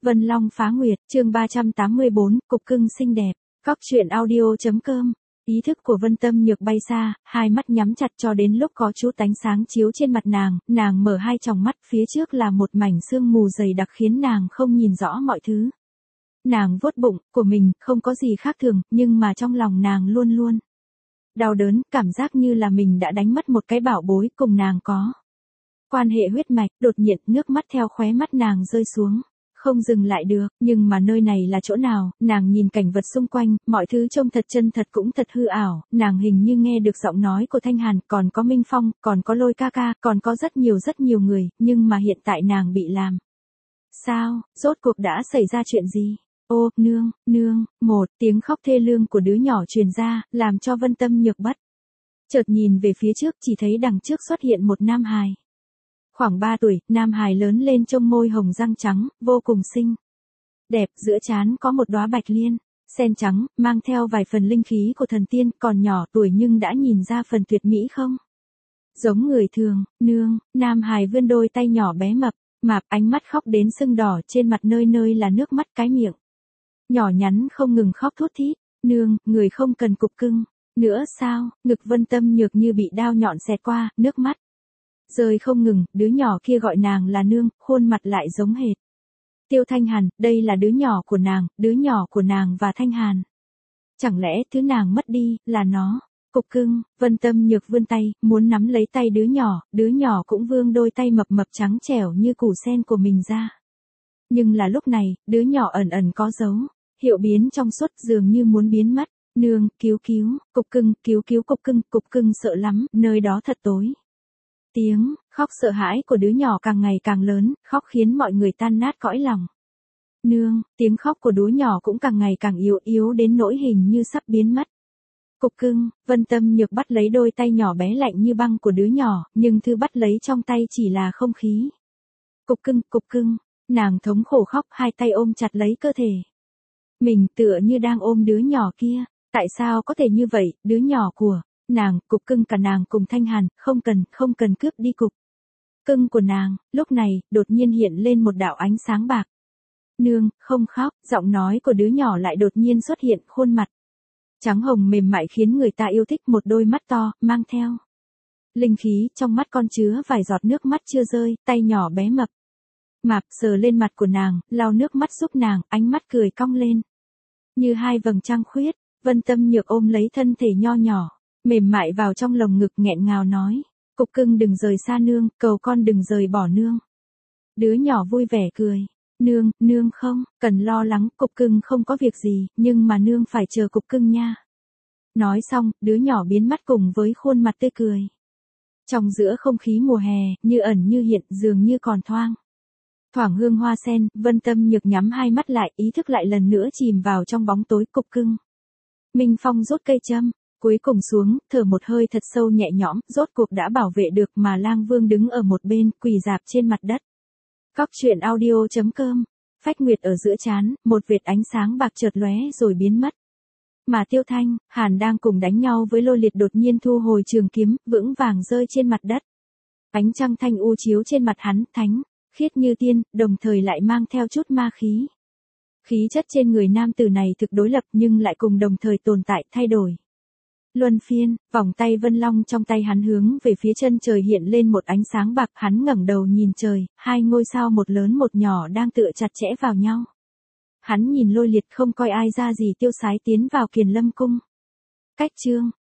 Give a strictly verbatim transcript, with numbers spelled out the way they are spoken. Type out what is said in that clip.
Vân Long phá nguyệt, chương ba trăm tám mươi bốn, cục cưng xinh đẹp. Góc truyện audio.com. Ý thức của Vân Tâm Nhược bay xa, hai mắt nhắm chặt cho đến lúc có chút ánh sáng chiếu trên mặt nàng, nàng mở hai tròng mắt, phía trước là một mảnh sương mù dày đặc khiến nàng không nhìn rõ mọi thứ. Nàng vuốt bụng của mình, không có gì khác thường, nhưng mà trong lòng nàng luôn luôn đau đớn, cảm giác như là mình đã đánh mất một cái bảo bối cùng nàng có quan hệ huyết mạch. Đột nhiên nước mắt theo khóe mắt nàng rơi xuống, không dừng lại được, nhưng mà nơi này là chỗ nào? Nàng nhìn cảnh vật xung quanh, mọi thứ trông thật chân thật cũng thật hư ảo, nàng hình như nghe được giọng nói của Thanh Hàn, còn có Minh Phong, còn có Lôi ca ca, còn có rất nhiều rất nhiều người, nhưng mà hiện tại nàng bị làm sao? Rốt cuộc đã xảy ra chuyện gì? Ô, nương, nương, một tiếng khóc thê lương của đứa nhỏ truyền ra, làm cho Vân Tâm Nhược bất chợt nhìn về phía trước, chỉ thấy đằng trước xuất hiện một nam hài. Khoảng ba tuổi, nam hài lớn lên trông môi hồng răng trắng, vô cùng xinh đẹp, giữa trán có một đóa bạch liên sen trắng, mang theo vài phần linh khí của thần tiên, còn nhỏ tuổi nhưng đã nhìn ra phần tuyệt mỹ không giống người thường. Nương, nam hài vươn đôi tay nhỏ bé mập mạp, ánh mắt khóc đến sưng đỏ, trên mặt nơi nơi là nước mắt, cái miệng nhỏ nhắn không ngừng khóc thút thít. Nương, người không cần cục cưng nữa sao? Ngực Vân Tâm Nhược như bị đao nhọn xẹt qua, nước mắt rơi không ngừng. Đứa nhỏ kia gọi nàng là nương, khuôn mặt lại giống hệt Tiêu Thanh Hàn, đây là đứa nhỏ của nàng, đứa nhỏ của nàng và Thanh Hàn. Chẳng lẽ thứ nàng mất đi là nó? Cục cưng. Vân Tâm Nhược vươn tay, muốn nắm lấy tay đứa nhỏ, đứa nhỏ cũng vươn đôi tay mập mập trắng trẻo như củ sen của mình ra. Nhưng là lúc này, đứa nhỏ ẩn ẩn có dấu hiệu biến trong suốt, dường như muốn biến mất. Nương, cứu cứu, cục cưng, cứu cứu cục cưng, cục cưng sợ lắm, nơi đó thật tối. Tiếng khóc sợ hãi của đứa nhỏ càng ngày càng lớn, khóc khiến mọi người tan nát cõi lòng. Nương, tiếng khóc của đứa nhỏ cũng càng ngày càng yếu, yếu đến nỗi hình như sắp biến mất. Cục cưng. Vân Tâm Nhược bắt lấy đôi tay nhỏ bé lạnh như băng của đứa nhỏ, nhưng thứ bắt lấy trong tay chỉ là không khí. Cục cưng, cục cưng. Nàng thống khổ khóc, hai tay ôm chặt lấy cơ thể mình, tựa như đang ôm đứa nhỏ kia. Tại sao có thể như vậy? Đứa nhỏ của nàng, cục cưng cả nàng cùng Thanh Hàn, không cần, không cần cướp đi cục cưng của nàng. Lúc này, đột nhiên hiện lên một đạo ánh sáng bạc. Nương, không khóc. Giọng nói của đứa nhỏ lại đột nhiên xuất hiện, khuôn mặt trắng hồng mềm mại khiến người ta yêu thích, một đôi mắt to, mang theo linh khí, trong mắt con chứa vài giọt nước mắt chưa rơi, tay nhỏ bé mập mạp sờ lên mặt của nàng, lau nước mắt giúp nàng, ánh mắt cười cong lên như hai vầng trăng khuyết. Vân Tâm Nhược ôm lấy thân thể nho nhỏ mềm mại vào trong lồng ngực, nghẹn ngào nói, cục cưng đừng rời xa nương, cầu con đừng rời bỏ nương. Đứa nhỏ vui vẻ cười, nương, nương không cần lo lắng, cục cưng không có việc gì, nhưng mà nương phải chờ cục cưng nha. Nói xong, đứa nhỏ biến mất cùng với khuôn mặt tươi cười. Trong giữa không khí mùa hè, như ẩn như hiện, dường như còn thoang thoảng hương hoa sen. Vân Tâm Nhược nhắm hai mắt lại, ý thức lại lần nữa chìm vào trong bóng tối. Cục cưng. Minh Phong rút cây châm cuối cùng xuống, thở một hơi thật sâu nhẹ nhõm, rốt cuộc đã bảo vệ được, mà Lang Vương đứng ở một bên, quỳ rạp trên mặt đất. Góc truyện audio.com. Phách nguyệt ở giữa trán, một vệt ánh sáng bạc chợt lóe rồi biến mất. Mà Tiêu Thanh Hàn đang cùng đánh nhau với Lôi Liệt đột nhiên thu hồi trường kiếm, vững vàng rơi trên mặt đất. Ánh trăng thanh u chiếu trên mặt hắn, thánh khiết như tiên, đồng thời lại mang theo chút ma khí. Khí chất trên người nam tử này thực đối lập, nhưng lại cùng đồng thời tồn tại, thay đổi luân phiên. Vòng tay Vân Long trong tay hắn hướng về phía chân trời hiện lên một ánh sáng bạc, hắn ngẩng đầu nhìn trời, hai ngôi sao một lớn một nhỏ đang tựa chặt chẽ vào nhau. Hắn nhìn Lôi Liệt, không coi ai ra gì, tiêu sái tiến vào Kiền Lâm cung. Cách chương